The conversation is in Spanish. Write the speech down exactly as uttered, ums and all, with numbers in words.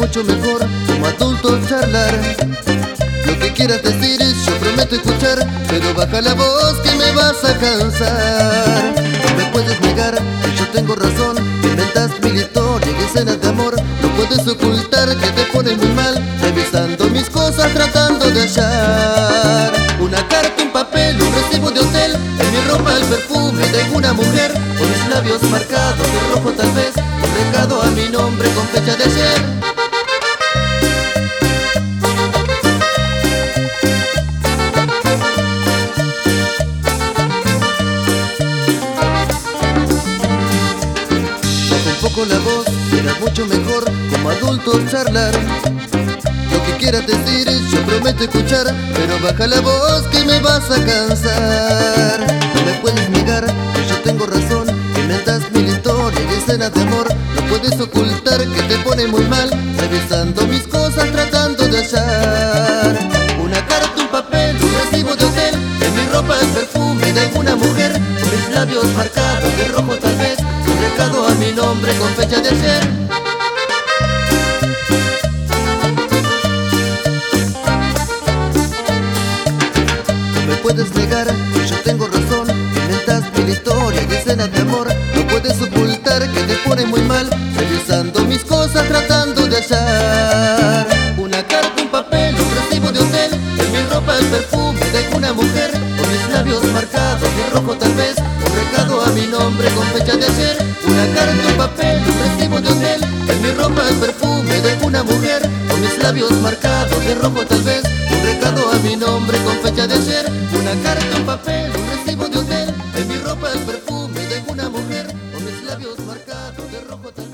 mucho mejor como adultos charlar. Lo que quieras decir yo prometo escuchar, pero baja la voz que me vas a cansar. No me puedes negar que yo tengo razón, que inventas mil historias y escenas de amor. No puedes ocultar que te pones muy mal, revisando mis cosas tratando de hallar una carta, un papel, un recibo de hotel, en mi ropa el perfume de una mujer, con mis labios marcados de rojo tal vez, un recado a mi nombre con fecha de ayer. Poco la voz, será mucho mejor como adultos charlar. Lo que quieras decir yo prometo escuchar, pero baja la voz que me vas a cansar. No me puedes negar que yo tengo razón, que inventas mil historias y escenas de amor. No puedes ocultar que te pone muy mal, revisando mis cosas tratando de hallar una carta, un papel, un recibo de hotel, en mi ropa el perfume de una mujer, con mis labios marcados de rojo tal vez, un recado a mi nombre con fecha de ayer. No me puedes negar que yo tengo razón, que inventas mil historias y escenas de amor. No puedes ocultar que te pone muy mal, revisando mis cosas tratando de hallar una carta, un papel, un recibo de hotel, en mi ropa el perfume de una mujer, con mis labios marcados de rojo tal vez, un recado a mi nombre con fecha de ayer. Una carta, un papel, un recibo de hotel, en mi ropa el perfume de una mujer, con mis labios marcados de rojo tal vez, un recado a mi nombre con fecha de ayer. Una carta, un papel, un recibo de hotel, en mi ropa el perfume de una mujer, con mis labios marcados de rojo tal vez.